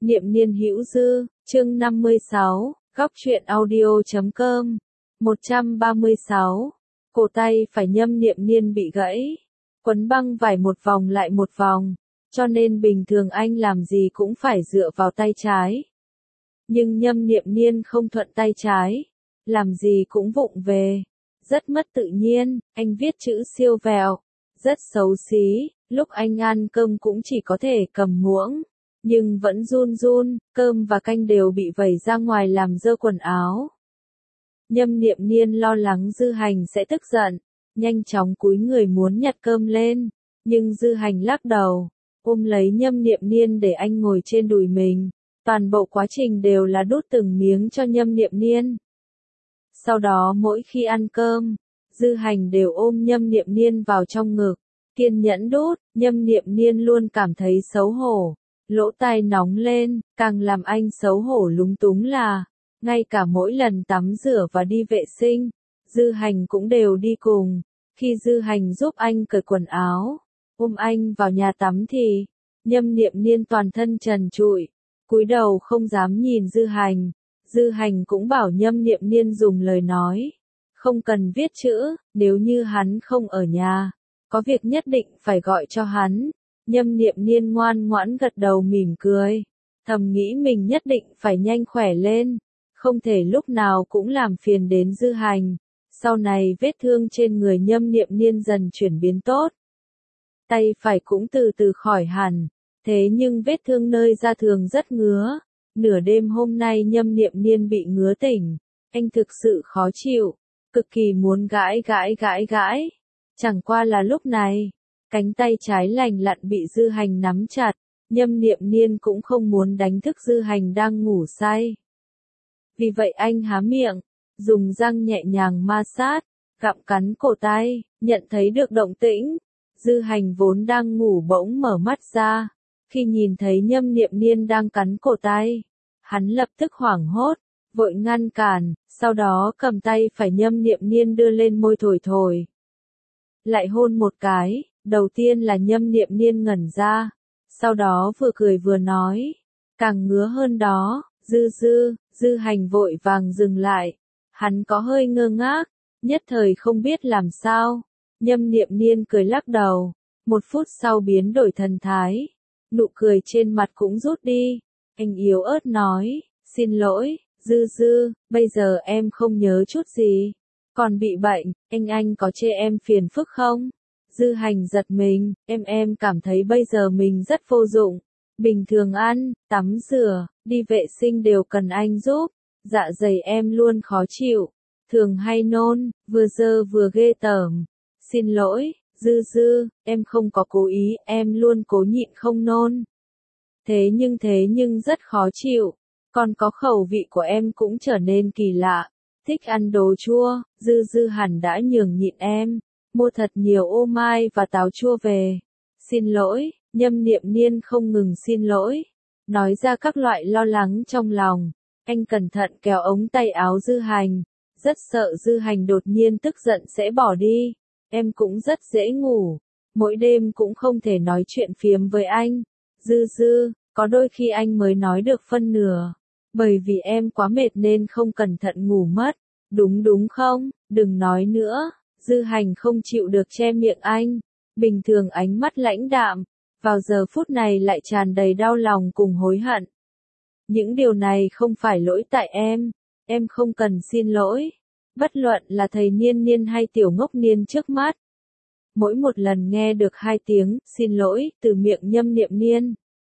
Niệm niên hữu dư, chương 56, góc truyện audio.com, 136, cổ tay phải nhâm niệm niên bị gãy, quấn băng vải một vòng lại một vòng, cho nên bình thường anh làm gì cũng phải dựa vào tay trái. Nhưng nhâm niệm niên không thuận tay trái, làm gì cũng vụng về, rất mất tự nhiên, anh viết chữ siêu vẹo, rất xấu xí, lúc anh ăn cơm cũng chỉ có thể cầm muỗng. Nhưng vẫn run run, cơm và canh đều bị vẩy ra ngoài làm dơ quần áo. Nhâm niệm niên lo lắng Dư Hành sẽ tức giận, nhanh chóng cúi người muốn nhặt cơm lên, nhưng Dư Hành lắc đầu, ôm lấy nhâm niệm niên để anh ngồi trên đùi mình, toàn bộ quá trình đều là đút từng miếng cho nhâm niệm niên. Sau đó mỗi khi ăn cơm, Dư Hành đều ôm nhâm niệm niên vào trong ngực, kiên nhẫn đút, nhâm niệm niên luôn cảm thấy xấu hổ. Lỗ tai nóng lên, càng làm anh xấu hổ lúng túng là, ngay cả mỗi lần tắm rửa và đi vệ sinh, Dư Hành cũng đều đi cùng. Khi Dư Hành giúp anh cởi quần áo, ôm anh vào nhà tắm thì, nhâm niệm niên toàn thân trần trụi, cúi đầu không dám nhìn Dư Hành. Dư Hành cũng bảo nhâm niệm niên dùng lời nói, không cần viết chữ, nếu như hắn không ở nhà, có việc nhất định phải gọi cho hắn. Nhâm niệm niên ngoan ngoãn gật đầu mỉm cười, thầm nghĩ mình nhất định phải nhanh khỏe lên, không thể lúc nào cũng làm phiền đến Dư Hành. Sau này vết thương trên người nhâm niệm niên dần chuyển biến tốt. Tay phải cũng từ từ khỏi hẳn, thế nhưng vết thương nơi da thường rất ngứa. Nửa đêm hôm nay nhâm niệm niên bị ngứa tỉnh, anh thực sự khó chịu, cực kỳ muốn gãi. Chẳng qua là lúc này, cánh tay trái lành lặn bị Dư Hành nắm chặt, nhâm niệm niên cũng không muốn đánh thức Dư Hành đang ngủ say. Vì vậy anh há miệng, dùng răng nhẹ nhàng ma sát, gặm cắn cổ tay, nhận thấy được động tĩnh. Dư Hành vốn đang ngủ bỗng mở mắt ra, khi nhìn thấy nhâm niệm niên đang cắn cổ tay, hắn lập tức hoảng hốt, vội ngăn cản, sau đó cầm tay phải nhâm niệm niên đưa lên môi thổi. Lại hôn một cái. Đầu tiên là nhâm niệm niên ngẩn ra, sau đó vừa cười vừa nói, càng ngứa hơn đó, Dư Hành vội vàng dừng lại, hắn có hơi ngơ ngác, nhất thời không biết làm sao, nhâm niệm niên cười lắc đầu, một phút sau biến đổi thần thái, nụ cười trên mặt cũng rút đi, anh yếu ớt nói, xin lỗi, Dư, bây giờ em không nhớ chút gì, còn bị bệnh, anh có chê em phiền phức không? Dư Hành giật mình, em cảm thấy bây giờ mình rất vô dụng, bình thường ăn, tắm rửa, đi vệ sinh đều cần anh giúp, dạ dày em luôn khó chịu, thường hay nôn, vừa dơ vừa ghê tởm, xin lỗi, Dư, em không có cố ý, em luôn cố nhịn không nôn. Thế nhưng rất khó chịu, còn có khẩu vị của em cũng trở nên kỳ lạ, thích ăn đồ chua, Dư hẳn đã nhường nhịn em. Mua thật nhiều ô mai và táo chua về. Xin lỗi, nhâm niệm niên không ngừng xin lỗi. Nói ra các loại lo lắng trong lòng. Anh cẩn thận kéo ống tay áo Dư Hành. Rất sợ Dư Hành đột nhiên tức giận sẽ bỏ đi. Em cũng rất dễ ngủ. Mỗi đêm cũng không thể nói chuyện phiếm với anh. Dư, có đôi khi anh mới nói được phân nửa. Bởi vì em quá mệt nên không cẩn thận ngủ mất. Đúng không? Đừng nói nữa. Dư Hành không chịu được che miệng anh, bình thường ánh mắt lãnh đạm, vào giờ phút này lại tràn đầy đau lòng cùng hối hận. Những điều này không phải lỗi tại em không cần xin lỗi, bất luận là thầy Niên hay tiểu ngốc Niên trước mắt. Mỗi một lần nghe được 2 tiếng xin lỗi từ miệng nhâm niệm niên,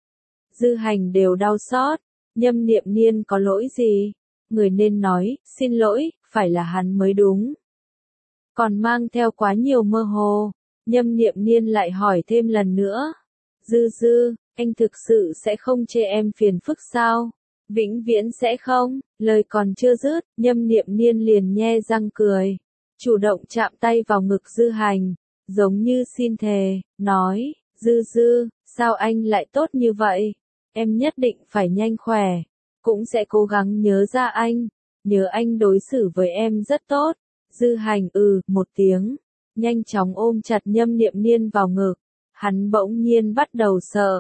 Dư Hành đều đau xót, nhâm niệm niên có lỗi gì, người nên nói xin lỗi, phải là hắn mới đúng. Còn mang theo quá nhiều mơ hồ, nhâm niệm niên lại hỏi thêm lần nữa. Dư, anh thực sự sẽ không chê em phiền phức sao? Vĩnh viễn sẽ không, lời còn chưa dứt, nhâm niệm niên liền nhe răng cười. Chủ động chạm tay vào ngực Dư Hành, giống như xin thề, nói, Dư, sao anh lại tốt như vậy? Em nhất định phải nhanh khỏe, cũng sẽ cố gắng nhớ ra anh, nhớ anh đối xử với em rất tốt. Dư Hành một tiếng, nhanh chóng ôm chặt nhâm niệm niên vào ngực, hắn bỗng nhiên bắt đầu sợ,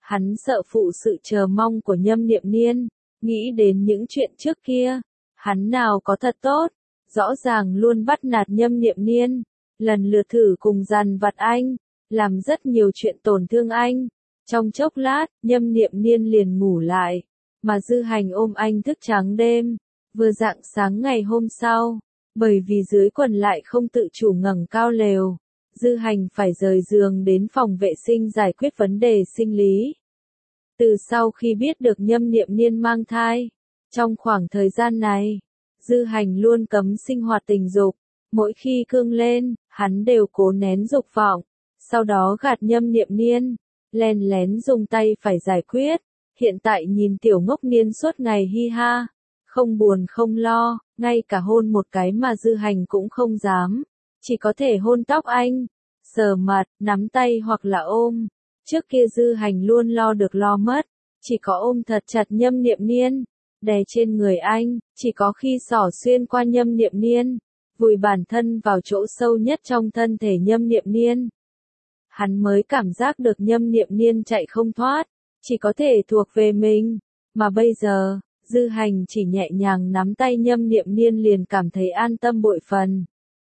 Hắn sợ phụ sự chờ mong của Nhâm Niệm Niên, nghĩ đến những chuyện trước kia, hắn nào có thật tốt, rõ ràng luôn bắt nạt Nhâm Niệm Niên, lần lượt thử cùng dằn vặt anh, làm rất nhiều chuyện tổn thương anh. Trong chốc lát, Nhâm Niệm Niên liền ngủ lại, mà Dư Hành ôm anh thức trắng đêm. Vừa rạng sáng ngày hôm sau, bởi vì dưới quần lại không tự chủ ngẩng cao lều, Dư Hành phải rời giường đến phòng vệ sinh giải quyết vấn đề sinh lý. Từ sau khi biết được Nhâm Niệm Niên mang thai, trong khoảng thời gian này, Dư Hành luôn cấm sinh hoạt tình dục. Mỗi khi cương lên, hắn đều cố nén dục vọng, sau đó gạt Nhâm Niệm Niên, len lén dùng tay phải giải quyết. Hiện tại nhìn tiểu ngốc niên suốt ngày hi ha, không buồn không lo, ngay cả hôn một cái mà Dư Hành cũng không dám, chỉ có thể hôn tóc anh, sờ mặt, nắm tay hoặc là ôm. Trước kia Dư Hành luôn lo được lo mất, chỉ có ôm thật chặt Nhâm Niệm Niên, đè trên người anh, chỉ có khi xỏ xuyên qua Nhâm Niệm Niên, vùi bản thân vào chỗ sâu nhất trong thân thể Nhâm Niệm Niên, hắn mới cảm giác được Nhâm Niệm Niên chạy không thoát, chỉ có thể thuộc về mình, mà bây giờ, Dư Hành chỉ nhẹ nhàng nắm tay Nhâm Niệm Niên liền cảm thấy an tâm bội phần.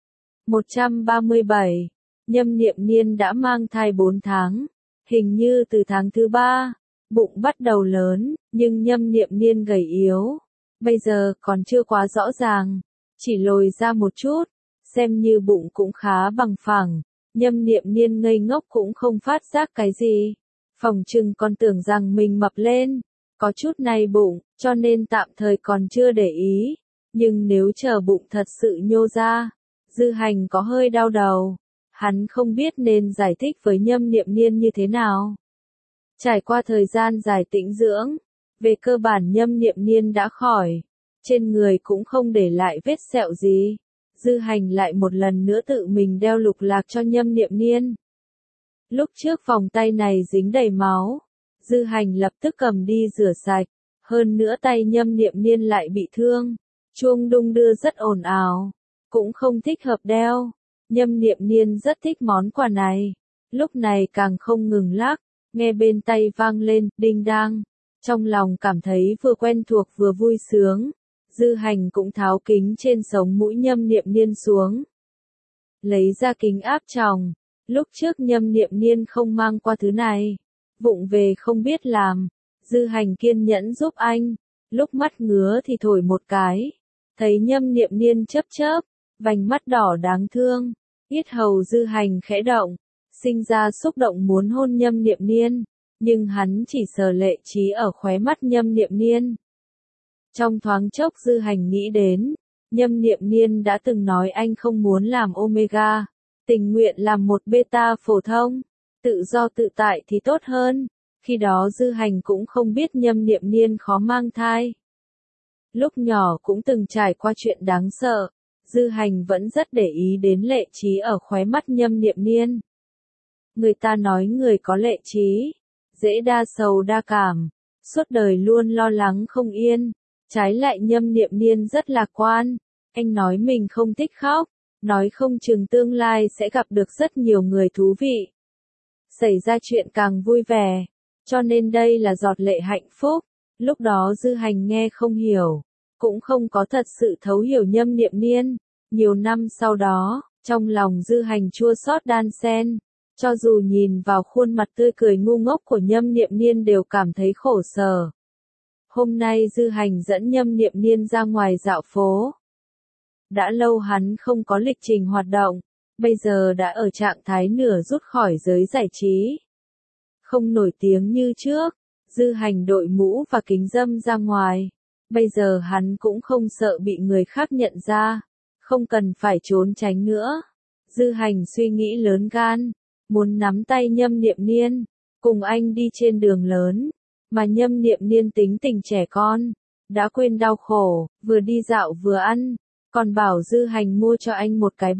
137. Nhâm Niệm Niên đã mang thai 4 tháng, hình như từ tháng thứ 3, bụng bắt đầu lớn, nhưng Nhâm Niệm Niên gầy yếu, bây giờ còn chưa quá rõ ràng, chỉ lồi ra một chút, xem như bụng cũng khá bằng phẳng. Nhâm Niệm Niên ngây ngốc cũng không phát giác cái gì, phỏng chừng còn tưởng rằng mình mập lên, có chút này bụng, cho nên tạm thời còn chưa để ý, nhưng nếu chờ bụng thật sự nhô ra, Dư Hành có hơi đau đầu, hắn không biết nên giải thích với Nhâm Niệm Niên như thế nào. Trải qua thời gian dài tĩnh dưỡng, về cơ bản Nhâm Niệm Niên đã khỏi, trên người cũng không để lại vết sẹo gì. Dư Hành lại một lần nữa tự mình đeo lục lạc cho Nhâm Niệm Niên. Lúc trước vòng tay này dính đầy máu, Dư Hành lập tức cầm đi rửa sạch, hơn nữa tay Nhâm Niệm Niên lại bị thương, chuông đung đưa rất ồn ào, cũng không thích hợp đeo. Nhâm Niệm Niên rất thích món quà này, lúc này càng không ngừng lắc, nghe bên tay vang lên, đinh đang, trong lòng cảm thấy vừa quen thuộc vừa vui sướng. Dư Hành cũng tháo kính trên sống mũi Nhâm Niệm Niên xuống, lấy ra kính áp tròng. Lúc trước Nhâm Niệm Niên không mang qua thứ này, vụng về không biết làm, Dư Hành kiên nhẫn giúp anh, lúc mắt ngứa thì thổi một cái, thấy Nhâm Niệm Niên chớp chớp, vành mắt đỏ đáng thương, yết hầu Dư Hành khẽ động, sinh ra xúc động muốn hôn Nhâm Niệm Niên, nhưng hắn chỉ sờ lệ trí ở khóe mắt Nhâm Niệm Niên. Trong thoáng chốc Dư Hành nghĩ đến, Nhâm Niệm Niên đã từng nói anh không muốn làm Omega, tình nguyện làm một beta phổ thông, tự do tự tại thì tốt hơn, khi đó Dư Hành cũng không biết Nhâm Niệm Niên khó mang thai. Lúc nhỏ cũng từng trải qua chuyện đáng sợ, Dư Hành vẫn rất để ý đến lệ trí ở khóe mắt Nhâm Niệm Niên. Người ta nói người có lệ trí, dễ đa sầu đa cảm, suốt đời luôn lo lắng không yên. Trái lại Nhâm Niệm Niên rất lạc quan, anh nói mình không thích khóc, nói không chừng tương lai sẽ gặp được rất nhiều người thú vị. Xảy ra chuyện càng vui vẻ, cho nên đây là giọt lệ hạnh phúc. Lúc đó Dư Hành nghe không hiểu, cũng không có thật sự thấu hiểu Nhâm Niệm Niên. Nhiều năm sau đó, trong lòng Dư Hành chua xót đan xen, cho dù nhìn vào khuôn mặt tươi cười ngu ngốc của Nhâm Niệm Niên đều cảm thấy khổ sở. Hôm nay Dư Hành dẫn Nhâm Niệm Niên ra ngoài dạo phố. Đã lâu hắn không có lịch trình hoạt động, bây giờ đã ở trạng thái nửa rút khỏi giới giải trí. Không nổi tiếng như trước, Dư Hành đội mũ và kính râm ra ngoài. Bây giờ hắn cũng không sợ bị người khác nhận ra, không cần phải trốn tránh nữa. Dư Hành suy nghĩ lớn gan, muốn nắm tay Nhâm Niệm Niên, cùng anh đi trên đường lớn. Mà Nhâm Niệm Niên tính tình trẻ con, đã quên đau khổ, vừa đi dạo vừa ăn, còn bảo Dư Hành mua cho anh một cái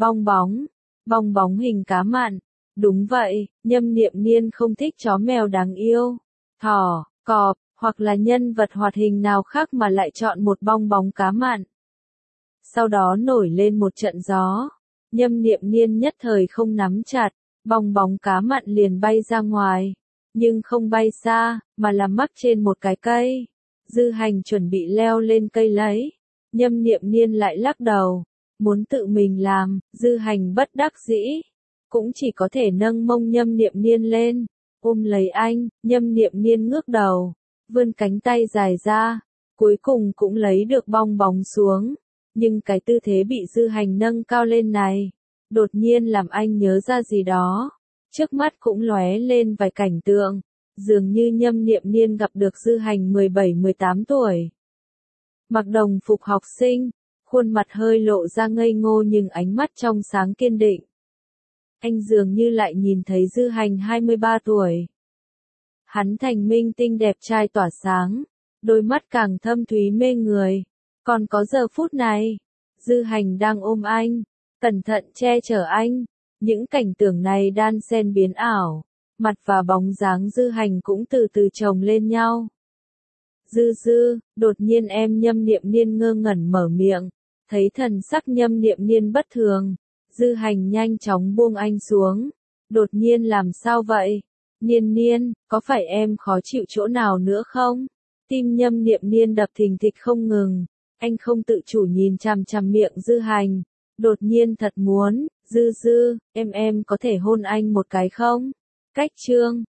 bong bóng hình cá mặn. Đúng vậy, Nhâm Niệm Niên không thích chó mèo đáng yêu, thỏ, cọp, hoặc là nhân vật hoạt hình nào khác mà lại chọn một bong bóng cá mặn. Sau đó nổi lên một trận gió, Nhâm Niệm Niên nhất thời không nắm chặt, bong bóng cá mặn liền bay ra ngoài. nhưng không bay xa, mà là mắc trên một cái cây. Dư Hành chuẩn bị leo lên cây lấy. Nhâm Niệm Niên lại lắc đầu, muốn tự mình làm. Dư Hành bất đắc dĩ, cũng chỉ có thể nâng mông Nhâm Niệm Niên lên, ôm lấy anh. Nhâm Niệm Niên ngước đầu, vươn cánh tay dài ra, cuối cùng cũng lấy được bong bóng xuống. Nhưng cái tư thế bị Dư Hành nâng cao lên này, đột nhiên làm anh nhớ ra gì đó. Trước mắt cũng lóe lên vài cảnh tượng, dường như Nhâm Niệm Niên gặp được Dư Hành 17-18 tuổi. Mặc đồng phục học sinh, khuôn mặt hơi lộ ra ngây ngô nhưng ánh mắt trong sáng kiên định. Anh dường như lại nhìn thấy Dư Hành 23 tuổi. Hắn thành minh tinh đẹp trai tỏa sáng, đôi mắt càng thâm thúy mê người. Còn có giờ phút này, Dư Hành đang ôm anh, cẩn thận che chở anh. Những cảnh tượng này đan xen biến ảo, mặt và bóng dáng Dư Hành cũng từ từ chồng lên nhau. Dư, đột nhiên em Nhâm Niệm Niên ngơ ngẩn mở miệng, thấy thần sắc Nhâm Niệm Niên bất thường. Dư Hành nhanh chóng buông anh xuống. Đột nhiên làm sao vậy? Niên, có phải em khó chịu chỗ nào nữa không? Tim Nhâm Niệm Niên đập thình thịch không ngừng. Anh không tự chủ nhìn chằm chằm miệng Dư Hành. Đột nhiên thật muốn, Dư, em có thể hôn anh một cái không? Cách chương